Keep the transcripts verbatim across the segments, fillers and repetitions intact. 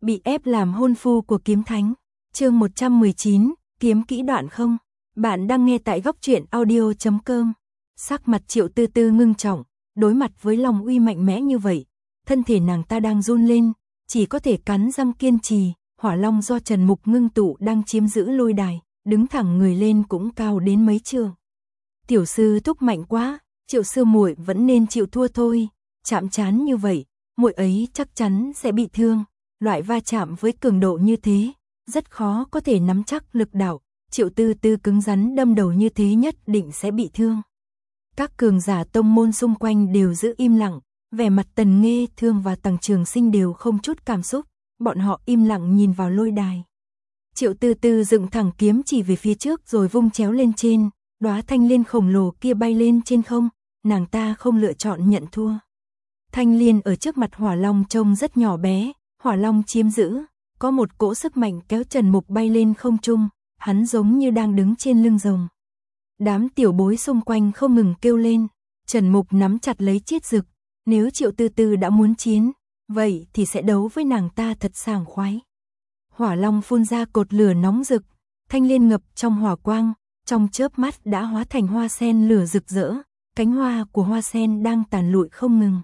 Bị ép làm hôn phu của kiếm thánh. Chương một trăm mười chín, kiếm kỹ đoạn không. Bạn đang nghe tại góc truyện audio chấm com. Sắc mặt Triệu Tư Tư ngưng trọng, đối mặt với Long uy mạnh mẽ như vậy, thân thể nàng ta đang run lên, chỉ có thể cắn răng kiên trì. Hỏa Long do Trần Mục ngưng tụ đang chiếm giữ lôi đài, đứng thẳng người lên cũng cao đến mấy trượng. Tiểu sư thúc mạnh quá, Triệu sư muội vẫn nên chịu thua thôi, chạm trán như vậy, muội ấy chắc chắn sẽ bị thương. Loại va chạm với cường độ như thế, rất khó có thể nắm chắc lực đạo. Triệu Tư Tư cứng rắn đâm đầu như thế nhất định sẽ bị thương. Các cường giả tông môn xung quanh đều giữ im lặng, vẻ mặt Tần Nghê Thương và Tằng Trường Sinh đều không chút cảm xúc, bọn họ im lặng nhìn vào lôi đài. Triệu Tư Tư dựng thẳng kiếm chỉ về phía trước rồi vung chéo lên trên, đóa thanh liên khổng lồ kia bay lên trên không, nàng ta không lựa chọn nhận thua. Thanh liên ở trước mặt Hỏa Long trông rất nhỏ bé, Hỏa Long chiếm giữ, có một cỗ sức mạnh kéo Trần Mục bay lên không trung, hắn giống như đang đứng trên lưng rồng. Đám tiểu bối xung quanh không ngừng kêu lên, Trần Mục nắm chặt lấy chiết dực, nếu Triệu Tư Tư đã muốn chiến, vậy thì sẽ đấu với nàng ta thật sảng khoái. Hỏa Long phun ra cột lửa nóng rực, thanh liên ngập trong hỏa quang, trong chớp mắt đã hóa thành hoa sen lửa rực rỡ, cánh hoa của hoa sen đang tàn lụi không ngừng.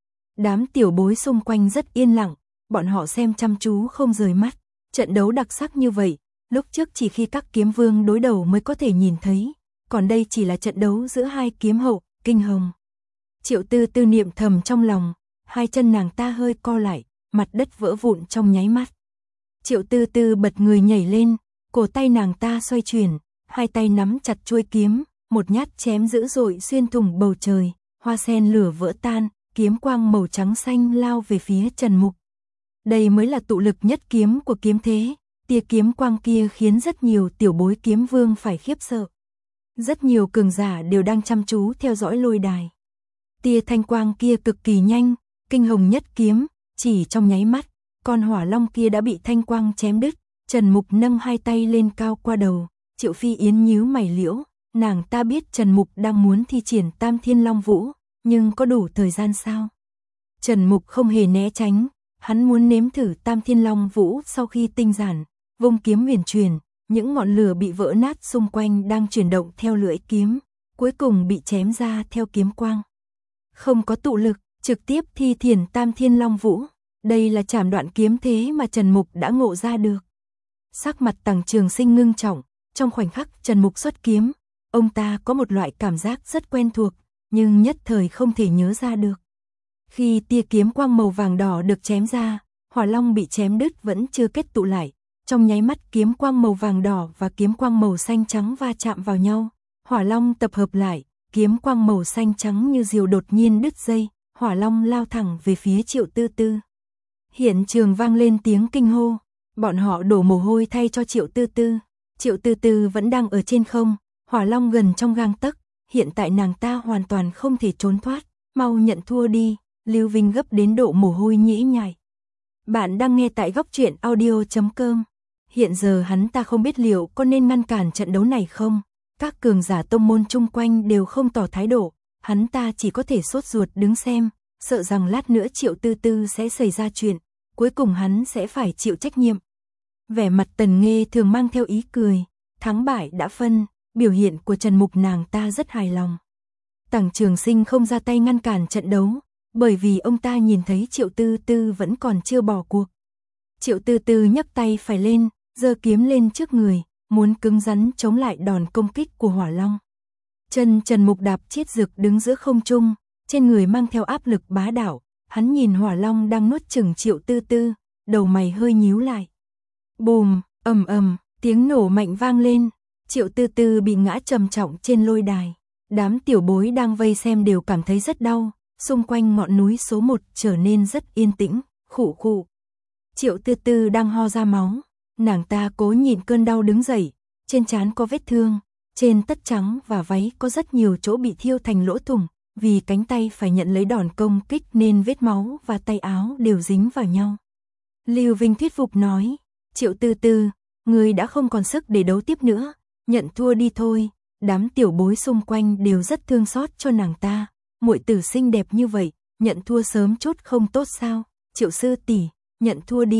Đám tiểu bối xung quanh rất yên lặng, bọn họ xem chăm chú không rời mắt, trận đấu đặc sắc như vậy, lúc trước chỉ khi các kiếm vương đối đầu mới có thể nhìn thấy, còn đây chỉ là trận đấu giữa hai kiếm hậu, kinh hồng. Triệu Tư Tư niệm thầm trong lòng, hai chân nàng ta hơi co lại, mặt đất vỡ vụn trong nháy mắt. Triệu Tư Tư bật người nhảy lên, cổ tay nàng ta xoay chuyển, hai tay nắm chặt chuôi kiếm, một nhát chém dữ dội xuyên thủng bầu trời, hoa sen lửa vỡ tan, kiếm quang màu trắng xanh lao về phía Trần Mục. Đây mới là tụ lực nhất kiếm của kiếm thế, tia kiếm quang kia khiến rất nhiều tiểu bối kiếm vương phải khiếp sợ. Rất nhiều cường giả đều đang chăm chú theo dõi lôi đài. Tia thanh quang kia cực kỳ nhanh, kinh hồng nhất kiếm, chỉ trong nháy mắt, con hỏa long kia đã bị thanh quang chém đứt. Trần Mục nâng hai tay lên cao qua đầu, Triệu Phi Yến nhíu mày liễu, nàng ta biết Trần Mục đang muốn thi triển Tam Thiên Long Vũ, nhưng có đủ thời gian sao? Trần Mục không hề né tránh, hắn muốn nếm thử Tam Thiên Long Vũ sau khi tinh giản, vung kiếm huyền truyền, những ngọn lửa bị vỡ nát xung quanh đang chuyển động theo lưỡi kiếm, cuối cùng bị chém ra theo kiếm quang. Không có tụ lực, trực tiếp thi triển Tam Thiên Long Vũ, đây là trảm đoạn kiếm thế mà Trần Mục đã ngộ ra được. Sắc mặt Tằng Trường Sinh ngưng trọng, trong khoảnh khắc Trần Mục xuất kiếm, ông ta có một loại cảm giác rất quen thuộc, nhưng nhất thời không thể nhớ ra được. Khi tia kiếm quang màu vàng đỏ được chém ra, Hỏa Long bị chém đứt vẫn chưa kết tụ lại, trong nháy mắt kiếm quang màu vàng đỏ và kiếm quang màu xanh trắng va chạm vào nhau, Hỏa Long tập hợp lại, kiếm quang màu xanh trắng như diều đột nhiên đứt dây, Hỏa Long lao thẳng về phía Triệu Tư Tư. Hiện trường vang lên tiếng kinh hô, bọn họ đổ mồ hôi thay cho Triệu Tư Tư. Triệu Tư Tư vẫn đang ở trên không, Hỏa Long gần trong gang tấc, hiện tại nàng ta hoàn toàn không thể trốn thoát, mau nhận thua đi. Lưu Vinh gấp đến độ mồ hôi nhễ nhại. Bạn đang nghe tại góc truyện audio chấm com. Hiện giờ hắn ta không biết liệu có nên ngăn cản trận đấu này không. Các cường giả tông môn chung quanh đều không tỏ thái độ, hắn ta chỉ có thể sốt ruột đứng xem, sợ rằng lát nữa Triệu Tư Tư sẽ xảy ra chuyện, cuối cùng hắn sẽ phải chịu trách nhiệm. Vẻ mặt Tần Nghê thường mang theo ý cười, thắng bại đã phân, biểu hiện của Trần Mục nàng ta rất hài lòng. Tằng Trường Sinh không ra tay ngăn cản trận đấu, bởi vì ông ta nhìn thấy Triệu Tư Tư vẫn còn chưa bỏ cuộc. Triệu Tư Tư nhấc tay phải lên, giơ kiếm lên trước người, muốn cứng rắn chống lại đòn công kích của Hỏa Long. Chân Trần Mục đạp chiết dực đứng giữa không trung, trên người mang theo áp lực bá đạo, hắn nhìn Hỏa Long đang nuốt chửng Triệu Tư Tư, đầu mày hơi nhíu lại. Bùm, ầm ầm, tiếng nổ mạnh vang lên, Triệu Tư Tư bị ngã trầm trọng trên lôi đài. Đám tiểu bối đang vây xem đều cảm thấy rất đau. Xung quanh ngọn núi số một trở nên rất yên tĩnh, khụ khụ. Triệu Tư Tư đang ho ra máu, nàng ta cố nhịn cơn đau đứng dậy, trên trán có vết thương, trên tất trắng và váy có rất nhiều chỗ bị thiêu thành lỗ thủng, vì cánh tay phải nhận lấy đòn công kích nên vết máu và tay áo đều dính vào nhau. Lưu Vinh thuyết phục nói, Triệu Tư Tư, người đã không còn sức để đấu tiếp nữa, nhận thua đi thôi. Đám tiểu bối xung quanh đều rất thương xót cho nàng ta. Muội tử xinh đẹp như vậy, nhận thua sớm chút không tốt sao? Triệu sư tỷ, nhận thua đi.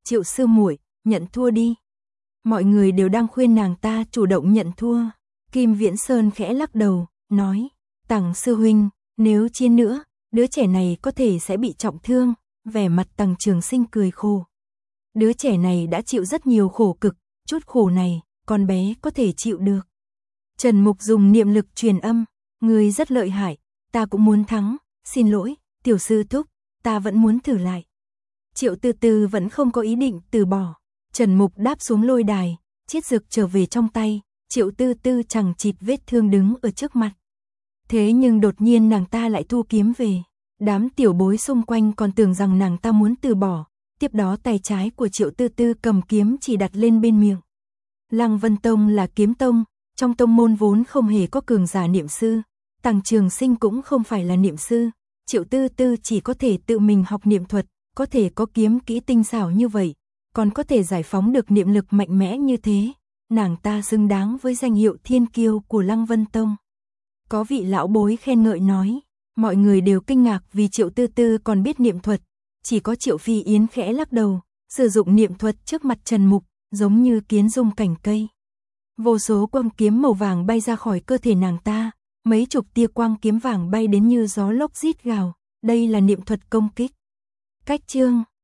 Triệu sư muội, nhận thua đi. Mọi người đều đang khuyên nàng ta chủ động nhận thua. Kim Viễn Sơn khẽ lắc đầu, nói, Tằng sư huynh, nếu chiến nữa, đứa trẻ này có thể sẽ bị trọng thương. Vẻ mặt Tằng Trường Sinh cười khổ. Đứa trẻ này đã chịu rất nhiều khổ cực, chút khổ này, con bé có thể chịu được. Trần Mục dùng niệm lực truyền âm, người rất lợi hại, ta cũng muốn thắng, xin lỗi, tiểu sư thúc, ta vẫn muốn thử lại. Triệu Tư Tư vẫn không có ý định từ bỏ. Trần Mục đáp xuống lôi đài, chiết dược trở về trong tay, Triệu Tư Tư chẳng chịt vết thương đứng ở trước mặt. Thế nhưng đột nhiên nàng ta lại thu kiếm về. Đám tiểu bối xung quanh còn tưởng rằng nàng ta muốn từ bỏ. Tiếp đó tay trái của Triệu Tư Tư cầm kiếm chỉ đặt lên bên miệng. Lăng Vân Tông là kiếm tông, trong tông môn vốn không hề có cường giả niệm sư. Tằng Trường Sinh cũng không phải là niệm sư. Triệu Tư Tư chỉ có thể tự mình học niệm thuật, có thể có kiếm kỹ tinh xảo như vậy, còn có thể giải phóng được niệm lực mạnh mẽ như thế. Nàng ta xứng đáng với danh hiệu thiên kiêu của Lăng Vân Tông. Có vị lão bối khen ngợi nói, mọi người đều kinh ngạc vì Triệu Tư Tư còn biết niệm thuật. Chỉ có Triệu Phi Yến khẽ lắc đầu, sử dụng niệm thuật trước mặt Trần Mục, giống như kiến dung cảnh cây. Vô số quang kiếm màu vàng bay ra khỏi cơ thể nàng ta, mấy chục tia quang kiếm vàng bay đến như gió lốc rít gào, đây là niệm thuật công kích. Cách chương